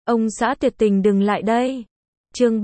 Ông xã tuyệt tình đừng lại đây. Chương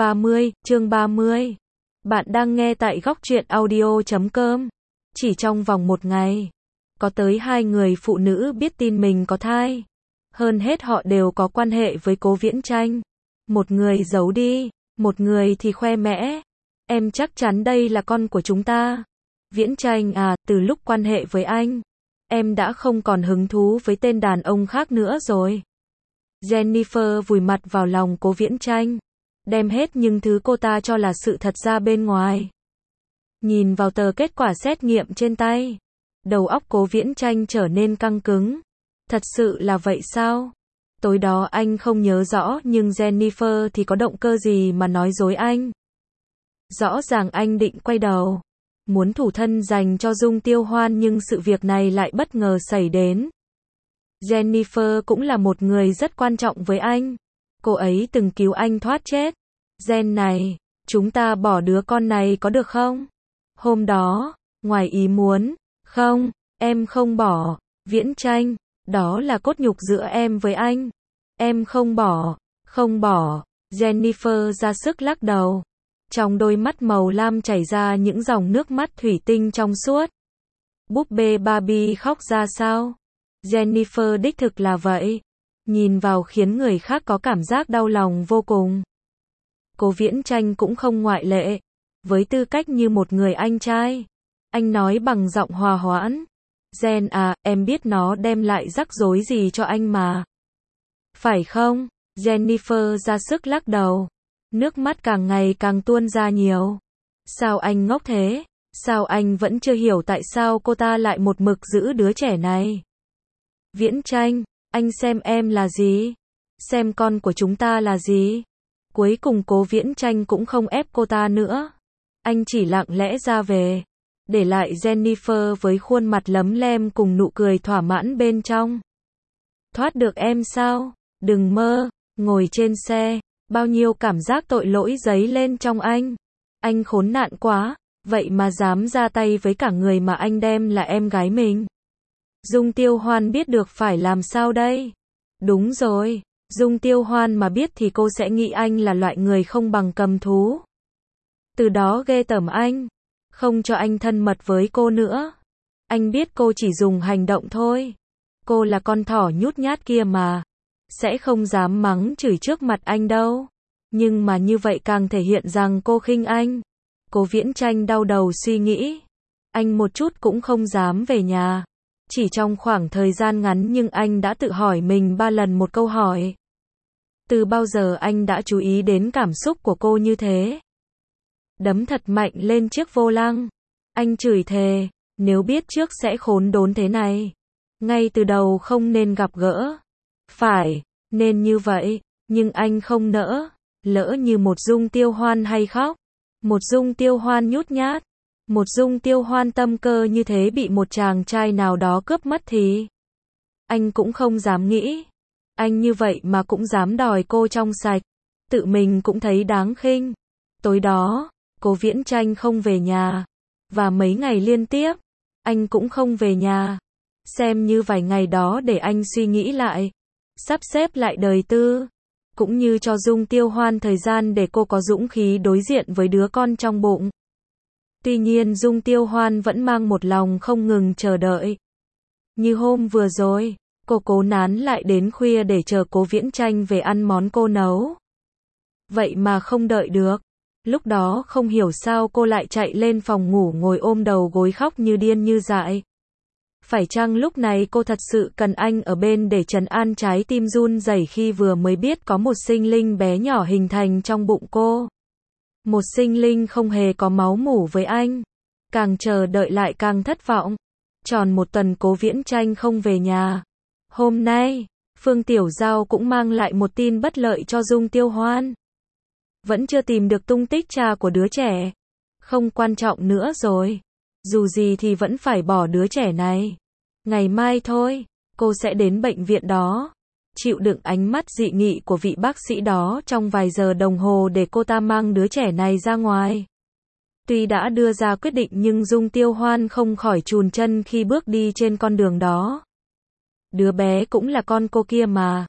30. Bạn đang nghe tại góc truyện audio.com. Chỉ trong vòng một ngày, có tới 2 người phụ nữ biết tin mình có thai. Hơn hết họ đều có quan hệ với Cố Viễn Chanh. Một người giấu đi, một người thì khoe mẽ. Em chắc chắn đây là con của chúng ta. Viễn Chanh à, từ lúc quan hệ với anh, em đã không còn hứng thú với tên đàn ông khác nữa rồi. Jennifer vùi mặt vào lòng Cố Viễn Chanh, đem hết những thứ cô ta cho là sự thật ra bên ngoài. Nhìn vào tờ kết quả xét nghiệm trên tay, đầu óc Cố Viễn Chanh trở nên căng cứng. Thật sự là vậy sao? Tối đó anh không nhớ rõ, nhưng Jennifer thì có động cơ gì mà nói dối anh? Rõ ràng anh định quay đầu, muốn thủ thân dành cho Dung Tiêu Hoan, nhưng sự việc này lại bất ngờ xảy đến. Jennifer cũng là một người rất quan trọng với anh. Cô ấy từng cứu anh thoát chết. Jen này, chúng ta bỏ đứa con này có được không? Hôm đó, ngoài ý muốn. Không, em không bỏ. Viễn Chanh, đó là cốt nhục giữa em với anh. Em không bỏ. Không bỏ. Jennifer ra sức lắc đầu. Trong đôi mắt màu lam chảy ra những dòng nước mắt thủy tinh trong suốt. Búp bê Barbie khóc ra sao? Jennifer đích thực là vậy. Nhìn vào khiến người khác có cảm giác đau lòng vô cùng. Cố Viễn Chanh cũng không ngoại lệ. Với tư cách như một người anh trai, anh nói bằng giọng hòa hoãn. Jen à, em biết nó đem lại rắc rối gì cho anh mà. Phải không? Jennifer ra sức lắc đầu. Nước mắt càng ngày càng tuôn ra nhiều. Sao anh ngốc thế? Sao anh vẫn chưa hiểu tại sao cô ta lại một mực giữ đứa trẻ này? Viễn Chanh, anh xem em là gì? Xem con của chúng ta là gì? Cuối cùng Cố Viễn Chanh cũng không ép cô ta nữa. Anh chỉ lặng lẽ ra về, để lại Jennifer với khuôn mặt lấm lem cùng nụ cười thỏa mãn bên trong. Thoát được em sao? Đừng mơ. Ngồi trên xe, bao nhiêu cảm giác tội lỗi dấy lên trong anh. Anh khốn nạn quá, vậy mà dám ra tay với cả người mà anh đem là em gái mình. Dung Tiêu Hoan biết được phải làm sao đây? Đúng rồi, Dung Tiêu Hoan mà biết thì cô sẽ nghĩ anh là loại người không bằng cầm thú. Từ đó ghê tởm anh, không cho anh thân mật với cô nữa. Anh biết cô chỉ dùng hành động thôi. Cô là con thỏ nhút nhát kia mà, sẽ không dám mắng chửi trước mặt anh đâu. Nhưng mà như vậy càng thể hiện rằng cô khinh anh. Cố Viễn Chanh đau đầu suy nghĩ. Anh một chút cũng không dám về nhà. Chỉ trong khoảng thời gian ngắn nhưng anh đã tự hỏi mình 3 lần một câu hỏi. Từ bao giờ anh đã chú ý đến cảm xúc của cô như thế? Đấm thật mạnh lên chiếc vô lăng. Anh chửi thề, nếu biết trước sẽ khốn đốn thế này. Ngay từ đầu không nên gặp gỡ. Phải, nên như vậy, nhưng anh không nỡ. Lỡ như một Dung Tiêu Hoan hay khóc. Một Dung Tiêu Hoan nhút nhát. Một Dung Tiêu Hoan tâm cơ như thế bị một chàng trai nào đó cướp mất thì anh cũng không dám nghĩ. Anh như vậy mà cũng dám đòi cô trong sạch. Tự mình cũng thấy đáng khinh. Tối đó, Cố Viễn Chanh không về nhà. Và mấy ngày liên tiếp, anh cũng không về nhà. Xem như vài ngày đó để anh suy nghĩ lại, sắp xếp lại đời tư. Cũng như cho Dung Tiêu Hoan thời gian để cô có dũng khí đối diện với đứa con trong bụng. Tuy nhiên Dung Tiêu Hoan vẫn mang một lòng không ngừng chờ đợi. Như hôm vừa rồi, cô cố nán lại đến khuya để chờ Cố Viễn Chanh về ăn món cô nấu. Vậy mà không đợi được. Lúc đó không hiểu sao cô lại chạy lên phòng ngủ ngồi ôm đầu gối khóc như điên như dại. Phải chăng lúc này cô thật sự cần anh ở bên để trấn an trái tim run rẩy khi vừa mới biết có một sinh linh bé nhỏ hình thành trong bụng cô? Một sinh linh không hề có máu mủ với anh. Càng chờ đợi lại càng thất vọng. Tròn một tuần Cố Viễn Chanh không về nhà. Hôm nay, Phương Tiểu Giao cũng mang lại một tin bất lợi cho Dung Tiêu Hoan. Vẫn chưa tìm được tung tích cha của đứa trẻ. Không quan trọng nữa rồi. Dù gì thì vẫn phải bỏ đứa trẻ này. Ngày mai thôi, cô sẽ đến bệnh viện đó. Chịu đựng ánh mắt dị nghị của vị bác sĩ đó trong vài giờ đồng hồ để cô ta mang đứa trẻ này ra ngoài. Tuy đã đưa ra quyết định nhưng Dung Tiêu Hoan không khỏi chùn chân khi bước đi trên con đường đó. Đứa bé cũng là con cô kia mà.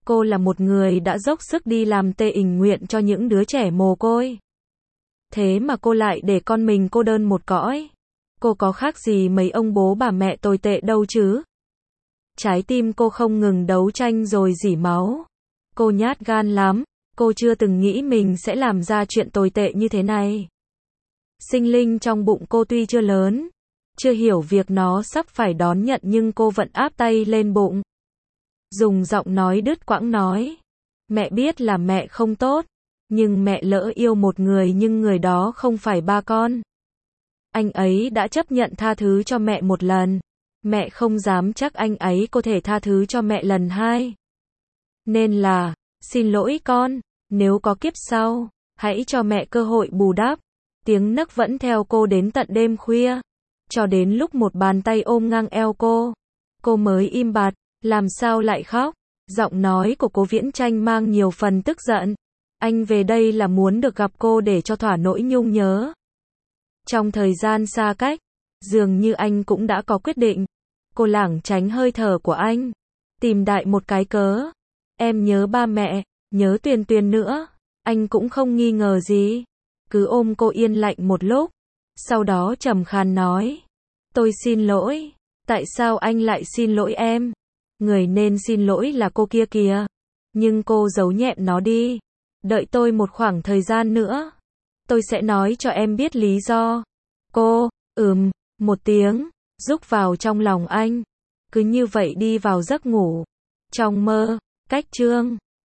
Cô là một người đã dốc sức đi làm tình nguyện cho những đứa trẻ mồ côi. Thế mà cô lại để con mình cô đơn một cõi. Cô có khác gì mấy ông bố bà mẹ tồi tệ đâu chứ. Trái tim cô không ngừng đấu tranh rồi rỉ máu. Cô nhát gan lắm. Cô chưa từng nghĩ mình sẽ làm ra chuyện tồi tệ như thế này. Sinh linh trong bụng cô tuy chưa lớn, chưa hiểu việc nó sắp phải đón nhận, nhưng cô vẫn áp tay lên bụng. Dùng giọng nói đứt quãng nói. Mẹ biết là mẹ không tốt, nhưng mẹ lỡ yêu một người, nhưng người đó không phải ba con. Anh ấy đã chấp nhận tha thứ cho mẹ một lần. Mẹ không dám chắc anh ấy có thể tha thứ cho mẹ lần hai. Nên là, xin lỗi con, nếu có kiếp sau, hãy cho mẹ cơ hội bù đắp. Tiếng nấc vẫn theo cô đến tận đêm khuya. Cho đến lúc một bàn tay ôm ngang eo cô mới im bặt. Làm sao lại khóc? Giọng nói của Cố Viễn Tranh mang nhiều phần tức giận. Anh về đây là muốn được gặp cô để cho thỏa nỗi nhung nhớ. Trong thời gian xa cách, dường như anh cũng đã có quyết định. Cô lảng tránh hơi thở của anh, tìm đại một cái cớ. Em nhớ ba mẹ, nhớ Tuyền Tuyền nữa. Anh cũng không nghi ngờ gì, cứ ôm cô yên lặng một lúc. Sau đó trầm khàn nói, tôi xin lỗi. Tại sao anh lại xin lỗi em? Người nên xin lỗi là cô kia kìa. Nhưng cô giấu nhẹm nó đi. Đợi tôi một khoảng thời gian nữa, tôi sẽ nói cho em biết lý do. Cô, một tiếng, rúc vào trong lòng anh. Cứ như vậy đi vào giấc ngủ. Trong mơ, cách chương